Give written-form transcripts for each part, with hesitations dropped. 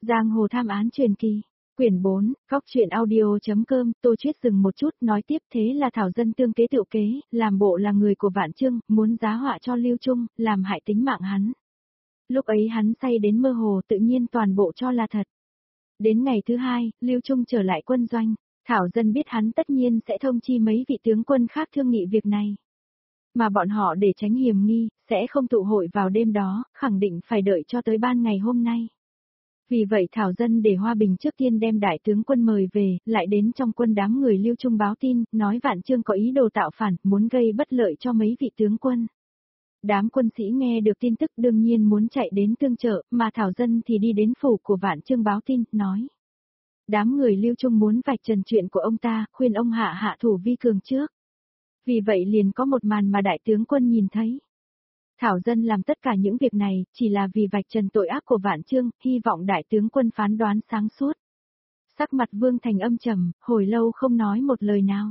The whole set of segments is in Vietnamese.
Giang hồ tham án truyền kỳ. Quyển 4, Cóc truyện audio.com, Tô Chuyết dừng một chút, nói tiếp thế là Thảo Dân tương kế tựu kế, làm bộ là người của Vạn Trương, muốn giá họa cho Lưu Trung, làm hại tính mạng hắn. Lúc ấy hắn say đến mơ hồ tự nhiên toàn bộ cho là thật. Đến ngày thứ hai, Lưu Trung trở lại quân doanh, Thảo Dân biết hắn tất nhiên sẽ thông chi mấy vị tướng quân khác thương nghị việc này. Mà bọn họ để tránh hiểm nghi, sẽ không tụ hội vào đêm đó, khẳng định phải đợi cho tới ban ngày hôm nay. Vì vậy Thảo Dân để Hoa Bình trước tiên đem đại tướng quân mời về, lại đến trong quân đám người Lưu Trung báo tin, nói Vạn Trương có ý đồ tạo phản, muốn gây bất lợi cho mấy vị tướng quân. Đám quân sĩ nghe được tin tức đương nhiên muốn chạy đến tương trợ, mà Thảo Dân thì đi đến phủ của Vạn Trương báo tin, nói. Đám người Lưu Trung muốn vạch trần chuyện của ông ta, khuyên ông hạ thủ vi cường trước. Vì vậy liền có một màn mà đại tướng quân nhìn thấy. Thảo Dân làm tất cả những việc này, chỉ là vì vạch trần tội ác của Vạn Trương, hy vọng đại tướng quân phán đoán sáng suốt. Sắc mặt Vương Thành âm trầm, hồi lâu không nói một lời nào.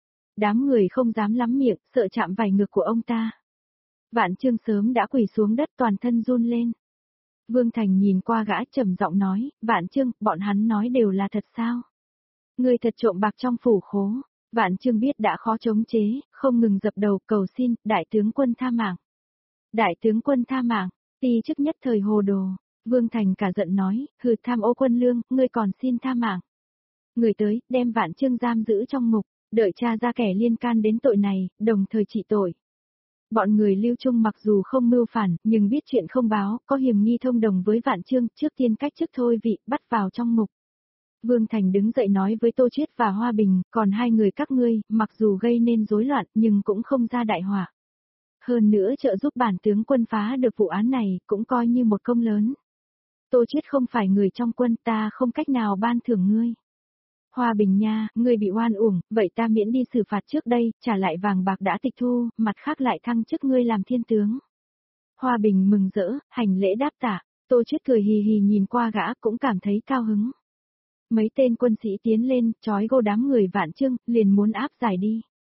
Đám người không dám lắm miệng, sợ chạm vảy ngực của ông ta. Vạn Trương sớm đã quỳ xuống đất toàn thân run lên. Vương Thành nhìn qua gã trầm giọng nói, Vạn Trương, bọn hắn nói đều là thật sao? Người thật trộm bạc trong phủ khố. Vạn Trương biết đã khó chống chế, không ngừng dập đầu cầu xin, đại tướng quân tha mạng. Đại tướng quân tha mạng, ti chức nhất thời hồ đồ. Vương Thành cả giận nói, hừ tham ô quân lương, ngươi còn xin tha mạng. Người tới, đem Vạn Trương giam giữ trong ngục, đợi tra ra kẻ liên can đến tội này, đồng thời trị tội. Bọn người Lưu Trung mặc dù không mưu phản, nhưng biết chuyện không báo, có hiểm nghi thông đồng với Vạn Trương, trước tiên cách chức thôi vị, bắt vào trong ngục. Vương Thành đứng dậy nói với Tô Chuyết và Hoa Bình, còn hai người các ngươi, mặc dù gây nên rối loạn, nhưng cũng không ra đại họa. Hơn nữa trợ giúp bản tướng quân phá được vụ án này, cũng coi như một công lớn. Tô Chuyết không phải người trong quân, ta không cách nào ban thưởng ngươi. Hoa Bình nha, ngươi bị oan uổng, vậy ta miễn đi xử phạt trước đây, trả lại vàng bạc đã tịch thu, mặt khác lại thăng chức ngươi làm thiên tướng. Hoa Bình mừng rỡ, hành lễ đáp tạ, Tô Chuyết cười hì hì nhìn qua gã cũng cảm thấy cao hứng. Mấy tên quân sĩ tiến lên, trói gô đám người Vạn Trương, liền muốn áp giải đi.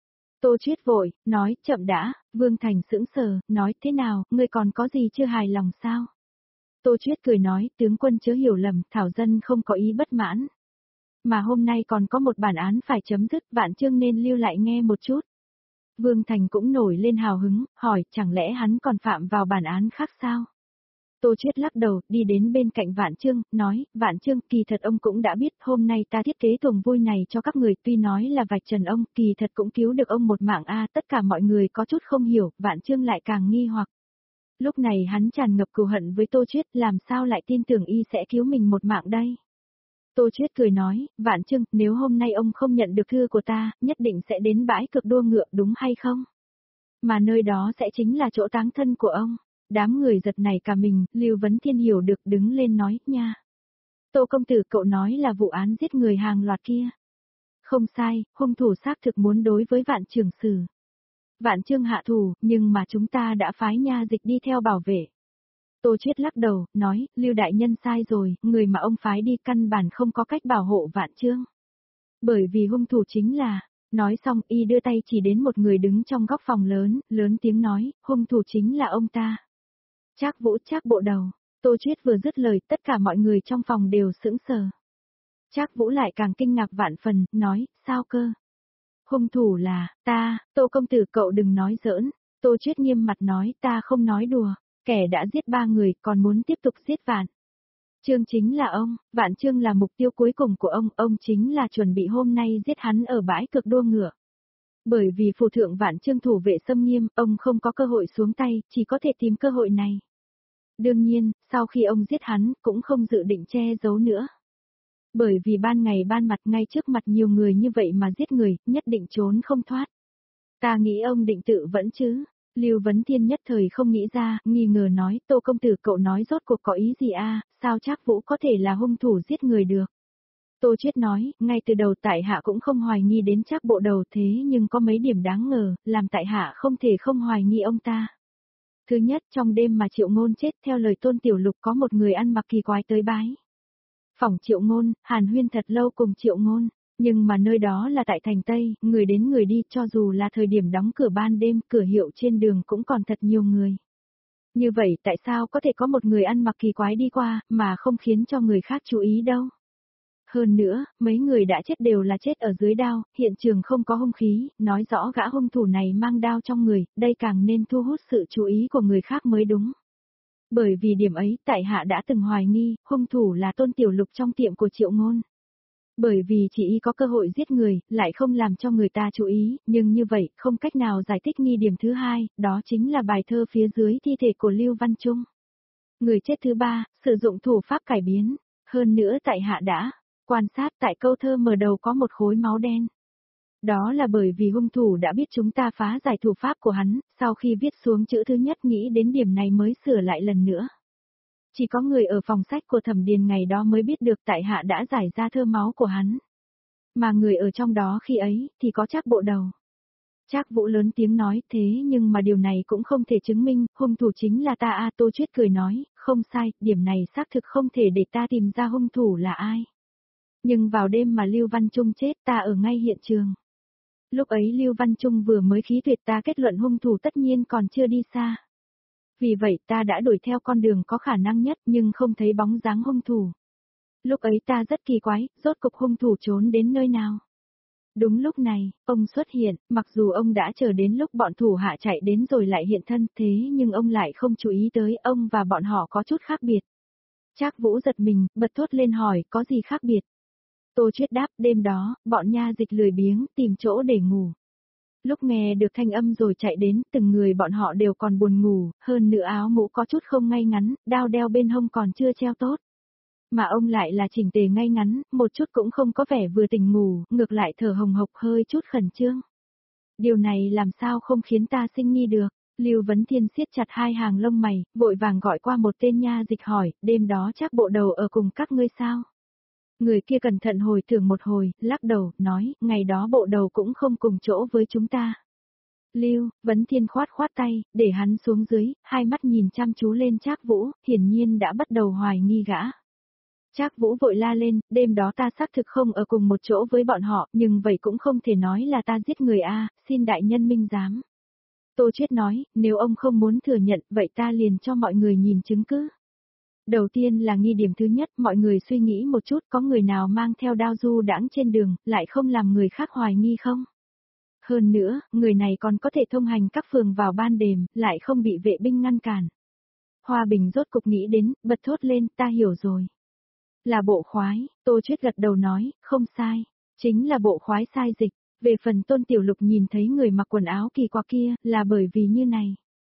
Tô Chuyết vội, nói, chậm đã, Vương Thành sững sờ, nói, thế nào, ngươi còn có gì chưa hài lòng sao? Tô Chuyết cười nói, tướng quân chớ hiểu lầm, Thảo Dân không có ý bất mãn. Mà hôm nay còn có một bản án phải chấm dứt, Vạn Trương nên lưu lại nghe một chút. Vương Thành cũng nổi lên hào hứng, hỏi, chẳng lẽ hắn còn phạm vào bản án khác sao? Tô Chuyết lắc đầu, đi đến bên cạnh Vạn Trương, nói, Vạn Trương, kỳ thật ông cũng đã biết, hôm nay ta thiết kế tuồng vui này cho các người, tuy nói là vạch trần ông, kỳ thật cũng cứu được ông một mạng a. Tất cả mọi người có chút không hiểu, Vạn Trương lại càng nghi hoặc. Lúc này hắn tràn ngập cừu hận với Tô Chuyết, làm sao lại tin tưởng y sẽ cứu mình một mạng đây? Tô Chuyết cười nói, Vạn Trương, nếu hôm nay ông không nhận được thư của ta, nhất định sẽ đến bãi cực đua ngựa đúng hay không? Mà nơi đó sẽ chính là chỗ táng thân của ông. Đám người giật nảy cả mình, Lưu Vấn Thiên hiểu được đứng lên nói, nha. Tô công tử cậu nói là vụ án giết người hàng loạt kia. Không sai, hung thủ xác thực muốn đối với Vạn Trường Sử. Vạn Trương hạ thủ, nhưng mà chúng ta đã phái nha dịch đi theo bảo vệ. Tô Chuyết lắc đầu, nói, Lưu đại nhân sai rồi, người mà ông phái đi căn bản không có cách bảo hộ Vạn Trương. Bởi vì hung thủ chính là, nói xong y đưa tay chỉ đến một người đứng trong góc phòng lớn, lớn tiếng nói, hung thủ chính là ông ta. Trác Vũ Trác bộ đầu, Tô Chuyết vừa dứt lời, tất cả mọi người trong phòng đều sững sờ. Trác Vũ lại càng kinh ngạc vạn phần, nói, sao cơ? Hung thủ là, ta, Tô công tử cậu đừng nói giỡn. Tô Chuyết nghiêm mặt nói, ta không nói đùa, kẻ đã giết 3 người, còn muốn tiếp tục giết Vạn Trương chính là ông, Vạn Trương là mục tiêu cuối cùng của ông chính là chuẩn bị hôm nay giết hắn ở bãi cực đua ngựa. Bởi vì phù thượng Vạn Trương thủ vệ xâm nghiêm, ông không có cơ hội xuống tay, chỉ có thể tìm cơ hội này. Đương nhiên, sau khi ông giết hắn, cũng không dự định che giấu nữa. Bởi vì ban ngày ban mặt ngay trước mặt nhiều người như vậy mà giết người, nhất định trốn không thoát. Ta nghĩ ông định tự vẫn chứ. Lưu Vấn Thiên nhất thời không nghĩ ra, nghi ngờ nói, Tô công tử cậu nói rốt cuộc có ý gì a? Sao Trác Vũ có thể là hung thủ giết người được? Tô Chuyết nói, ngay từ đầu tại hạ cũng không hoài nghi đến Trác bộ đầu thế nhưng có mấy điểm đáng ngờ, làm tại hạ không thể không hoài nghi ông ta. Thứ nhất, trong đêm mà Triệu Ngôn chết theo lời Tôn Tiểu Lục có một người ăn mặc kỳ quái tới bái. Phỏng Triệu Ngôn, hàn huyên thật lâu cùng Triệu Ngôn, nhưng mà nơi đó là tại thành Tây, người đến người đi cho dù là thời điểm đóng cửa ban đêm, cửa hiệu trên đường cũng còn thật nhiều người. Như vậy tại sao có thể có một người ăn mặc kỳ quái đi qua, mà không khiến cho người khác chú ý đâu? Hơn nữa, mấy người đã chết đều là chết ở dưới đao, hiện trường không có hung khí, nói rõ gã hung thủ này mang đao trong người, đây càng nên thu hút sự chú ý của người khác mới đúng. Bởi vì điểm ấy, tại hạ đã từng hoài nghi, hung thủ là Tôn Tiểu Lục trong tiệm của Triệu Ngôn. Bởi vì chỉ y có cơ hội giết người, lại không làm cho người ta chú ý, nhưng như vậy, không cách nào giải thích nghi điểm thứ hai, đó chính là bài thơ phía dưới thi thể của Lưu Văn Trung. Người chết thứ ba, sử dụng thủ pháp cải biến. Hơn nữa tại hạ đã quan sát tại câu thơ mở đầu có một khối máu đen. Đó là bởi vì hung thủ đã biết chúng ta phá giải thủ pháp của hắn, sau khi viết xuống chữ thứ nhất nghĩ đến điểm này mới sửa lại lần nữa. Chỉ có người ở phòng sách của Thẩm Điền ngày đó mới biết được tại hạ đã giải ra thơ máu của hắn. Mà người ở trong đó khi ấy, thì có Trác Bộ Đầu. Trác Vũ lớn tiếng nói, thế nhưng mà điều này cũng không thể chứng minh, hung thủ chính là ta a. Tô Chuyết cười nói, không sai, điểm này xác thực không thể để ta tìm ra hung thủ là ai. Nhưng vào đêm mà Lưu Văn Trung chết ta ở ngay hiện trường. Lúc ấy Lưu Văn Trung vừa mới khí tuyệt, ta kết luận hung thủ tất nhiên còn chưa đi xa. Vì vậy ta đã đuổi theo con đường có khả năng nhất nhưng không thấy bóng dáng hung thủ. Lúc ấy ta rất kỳ quái, rốt cục hung thủ trốn đến nơi nào. Đúng lúc này, ông xuất hiện, mặc dù ông đã chờ đến lúc bọn thủ hạ chạy đến rồi lại hiện thân, thế nhưng ông lại không chú ý tới ông và bọn họ có chút khác biệt. Trác Vũ giật mình, bật thốt lên hỏi, có gì khác biệt? Tô Chuyết đáp, đêm đó, bọn nha dịch lười biếng, tìm chỗ để ngủ. Lúc nghe được thanh âm rồi chạy đến, từng người bọn họ đều còn buồn ngủ, hơn nữa áo mũ có chút không ngay ngắn, đao đeo bên hông còn chưa treo tốt. Mà ông lại là chỉnh tề ngay ngắn, một chút cũng không có vẻ vừa tỉnh ngủ, ngược lại thở hồng hộc hơi chút khẩn trương. Điều này làm sao không khiến ta sinh nghi được? Lưu Vấn Thiên siết chặt hai hàng lông mày, vội vàng gọi qua một tên nha dịch hỏi, đêm đó Trác Bộ Đầu ở cùng các ngươi sao? Người kia cẩn thận hồi tưởng một hồi, lắc đầu, nói, ngày đó Bộ Đầu cũng không cùng chỗ với chúng ta. Lưu Vấn Thiên khoát khoát tay, để hắn xuống dưới, hai mắt nhìn chăm chú lên Trác Vũ, hiển nhiên đã bắt đầu hoài nghi gã. Trác Vũ vội la lên, đêm đó ta xác thực không ở cùng một chỗ với bọn họ, nhưng vậy cũng không thể nói là ta giết người a, xin đại nhân minh giám. Tô Chuyết nói, nếu ông không muốn thừa nhận, vậy ta liền cho mọi người nhìn chứng cứ. Đầu tiên là nghi điểm thứ nhất, mọi người suy nghĩ một chút, có người nào mang theo đao du đãng trên đường, lại không làm người khác hoài nghi không? Hơn nữa, người này còn có thể thông hành các phường vào ban đêm, lại không bị vệ binh ngăn cản. Hoa Bình rốt cục nghĩ đến, bật thốt lên, ta hiểu rồi. Là bộ khoái, Tô Chuyết gật đầu nói, không sai, chính là bộ khoái sai dịch. Về phần Tôn Tiểu Lục nhìn thấy người mặc quần áo kỳ quặc kia, là bởi vì như này.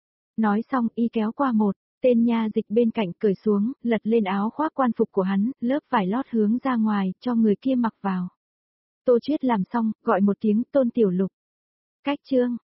Nói xong y kéo qua một tên nha dịch bên cạnh cởi xuống, lật lên áo khoác quan phục của hắn, lớp vải lót hướng ra ngoài, cho người kia mặc vào. Tô Chuyết làm xong, gọi một tiếng Tôn Tiểu Lục. Cách chương